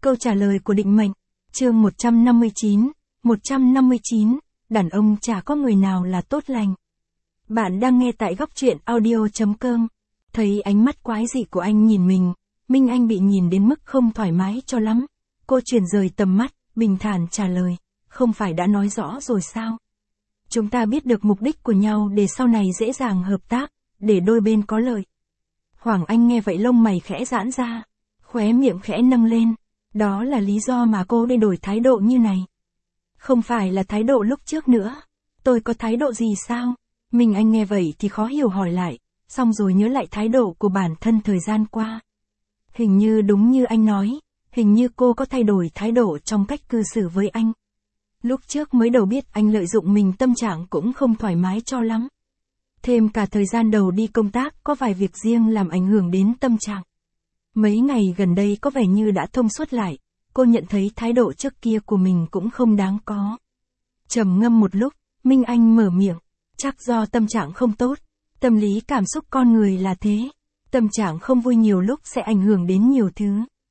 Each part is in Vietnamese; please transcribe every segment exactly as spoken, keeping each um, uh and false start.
Câu trả lời của định mệnh. Chương một trăm năm mươi chín. một trăm năm mươi chín. Đàn ông chả có người nào là tốt lành. Bạn đang nghe tại góc truyện audio chấm com. Thấy ánh mắt quái dị của anh nhìn mình, Minh Anh bị nhìn đến mức không thoải mái cho lắm. Cô chuyển rời tầm mắt, bình thản trả lời. Không phải đã nói rõ rồi sao? Chúng ta biết được mục đích của nhau để sau này dễ dàng hợp tác, để đôi bên có lợi. Hoàng Anh nghe vậy lông mày khẽ giãn ra, khóe miệng khẽ nâng lên. Đó là lý do mà cô để đổi thái độ như này. Không phải là thái độ lúc trước nữa. Tôi có thái độ gì sao? Minh Anh nghe vậy thì khó hiểu hỏi lại, xong rồi nhớ lại thái độ của bản thân thời gian qua. Hình như đúng như anh nói, hình như cô có thay đổi thái độ trong cách cư xử với anh. Lúc trước mới đầu biết anh lợi dụng mình tâm trạng cũng không thoải mái cho lắm. Thêm cả thời gian đầu đi công tác có vài việc riêng làm ảnh hưởng đến tâm trạng. Mấy ngày gần đây có vẻ như đã thông suốt lại, cô nhận thấy thái độ trước kia của mình cũng không đáng có. Trầm ngâm một lúc, Minh Anh mở miệng, chắc do tâm trạng không tốt, tâm lý cảm xúc con người là thế, tâm trạng không vui nhiều lúc sẽ ảnh hưởng đến nhiều thứ.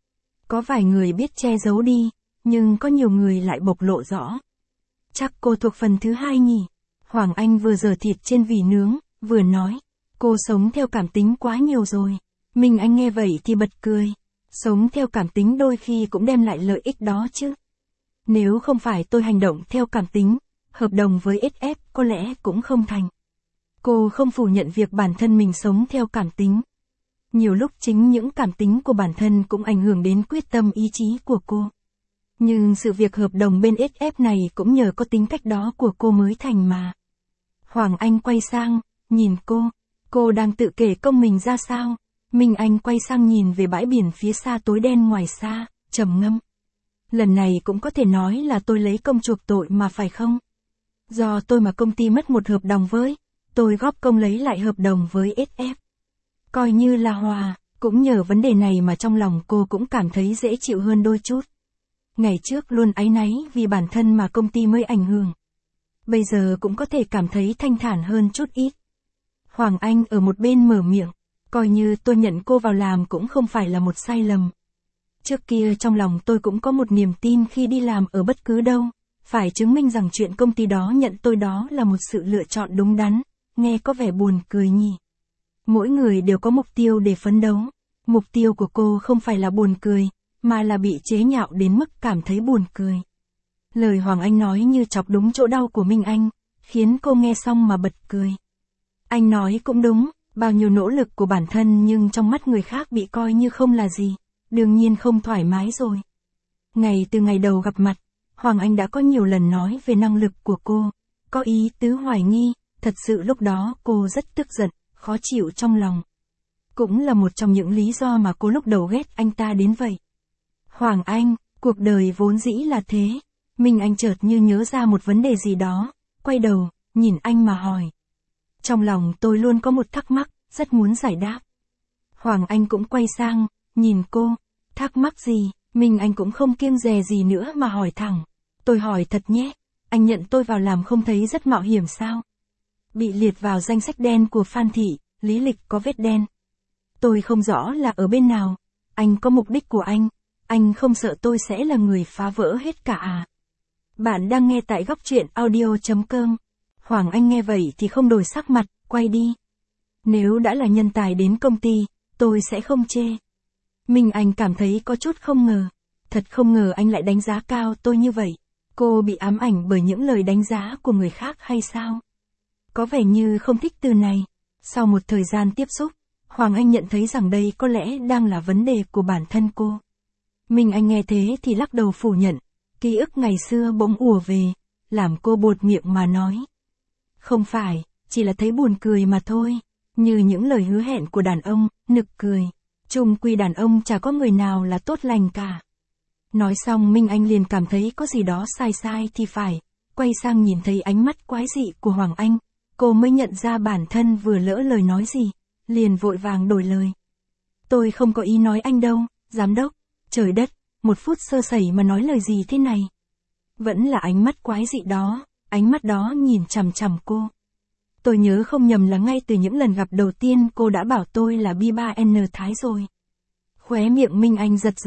Có vài người biết che giấu đi, nhưng có nhiều người lại bộc lộ rõ. Chắc cô thuộc phần thứ hai nhỉ? Hoàng Anh vừa giở thịt trên vỉ nướng, vừa nói, cô sống theo cảm tính quá nhiều rồi. Minh Anh nghe vậy thì bật cười. Sống theo cảm tính đôi khi cũng đem lại lợi ích đó chứ. Nếu không phải tôi hành động theo cảm tính, hợp đồng với ét ép có lẽ cũng không thành. Cô không phủ nhận việc bản thân mình sống theo cảm tính. Nhiều lúc chính những cảm tính của bản thân cũng ảnh hưởng đến quyết tâm ý chí của cô. Nhưng sự việc hợp đồng bên ét ép này cũng nhờ có tính cách đó của cô mới thành mà. Hoàng Anh quay sang, nhìn cô. Cô đang tự kể công mình ra sao? Minh Anh quay sang nhìn về bãi biển phía xa tối đen ngoài xa, trầm ngâm. Lần này cũng có thể nói là tôi lấy công chuộc tội mà phải không? Do tôi mà công ty mất một hợp đồng với, tôi góp công lấy lại hợp đồng với ét ép. Coi như là hòa, cũng nhờ vấn đề này mà trong lòng cô cũng cảm thấy dễ chịu hơn đôi chút. Ngày trước luôn áy náy vì bản thân mà công ty mới ảnh hưởng. Bây giờ cũng có thể cảm thấy thanh thản hơn chút ít. Hoàng Anh ở một bên mở miệng. Coi như tôi nhận cô vào làm cũng không phải là một sai lầm. Trước kia trong lòng tôi cũng có một niềm tin khi đi làm ở bất cứ đâu, phải chứng minh rằng chuyện công ty đó nhận tôi đó là một sự lựa chọn đúng đắn, nghe có vẻ buồn cười nhỉ. Mỗi người đều có mục tiêu để phấn đấu, mục tiêu của cô không phải là buồn cười, mà là bị chế nhạo đến mức cảm thấy buồn cười. Lời Hoàng Anh nói như chọc đúng chỗ đau của Minh Anh, khiến cô nghe xong mà bật cười. Anh nói cũng đúng. Bao nhiêu nỗ lực của bản thân nhưng trong mắt người khác bị coi như không là gì, đương nhiên không thoải mái rồi. Ngày từ ngày đầu gặp mặt, Hoàng Anh đã có nhiều lần nói về năng lực của cô, có ý tứ hoài nghi, thật sự lúc đó cô rất tức giận, khó chịu trong lòng. Cũng là một trong những lý do mà cô lúc đầu ghét anh ta đến vậy. Hoàng Anh, cuộc đời vốn dĩ là thế. Minh Anh chợt như nhớ ra một vấn đề gì đó, quay đầu, nhìn anh mà hỏi. Trong lòng tôi luôn có một thắc mắc, rất muốn giải đáp. Hoàng Anh cũng quay sang, nhìn cô, thắc mắc gì, Minh Anh cũng không kiêng dè gì nữa mà hỏi thẳng. Tôi hỏi thật nhé, anh nhận tôi vào làm không thấy rất mạo hiểm sao? Bị liệt vào danh sách đen của Phan Thị, lý lịch có vết đen. Tôi không rõ là ở bên nào, anh có mục đích của anh, anh không sợ tôi sẽ là người phá vỡ hết cả à? Bạn đang nghe tại góc truyện audio chấm com. Hoàng Anh nghe vậy thì không đổi sắc mặt, quay đi. Nếu đã là nhân tài đến công ty, tôi sẽ không chê. Minh Anh cảm thấy có chút không ngờ. Thật không ngờ anh lại đánh giá cao tôi như vậy. Cô bị ám ảnh bởi những lời đánh giá của người khác hay sao? Có vẻ như không thích từ này. Sau một thời gian tiếp xúc, Hoàng Anh nhận thấy rằng đây có lẽ đang là vấn đề của bản thân cô. Minh Anh nghe thế thì lắc đầu phủ nhận. Ký ức ngày xưa bỗng ùa về, làm cô buột miệng mà nói. Không phải, chỉ là thấy buồn cười mà thôi, như những lời hứa hẹn của đàn ông, nực cười. Chung quy đàn ông chả có người nào là tốt lành cả. Nói xong Minh Anh liền cảm thấy có gì đó sai sai thì phải, quay sang nhìn thấy ánh mắt quái dị của Hoàng Anh, cô mới nhận ra bản thân vừa lỡ lời nói gì, liền vội vàng đổi lời. Tôi không có ý nói anh đâu, giám đốc, trời đất, một phút sơ sẩy mà nói lời gì thế này. Vẫn là ánh mắt quái dị đó. Ánh mắt đó nhìn chằm chằm cô. Tôi nhớ không nhầm là ngay từ những lần gặp đầu tiên cô đã bảo tôi là bi ba en Thái rồi. Khóe miệng Minh Anh giật giật,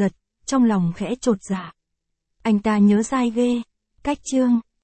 trong lòng khẽ chột dạ. Anh ta nhớ dai ghê. Cách chương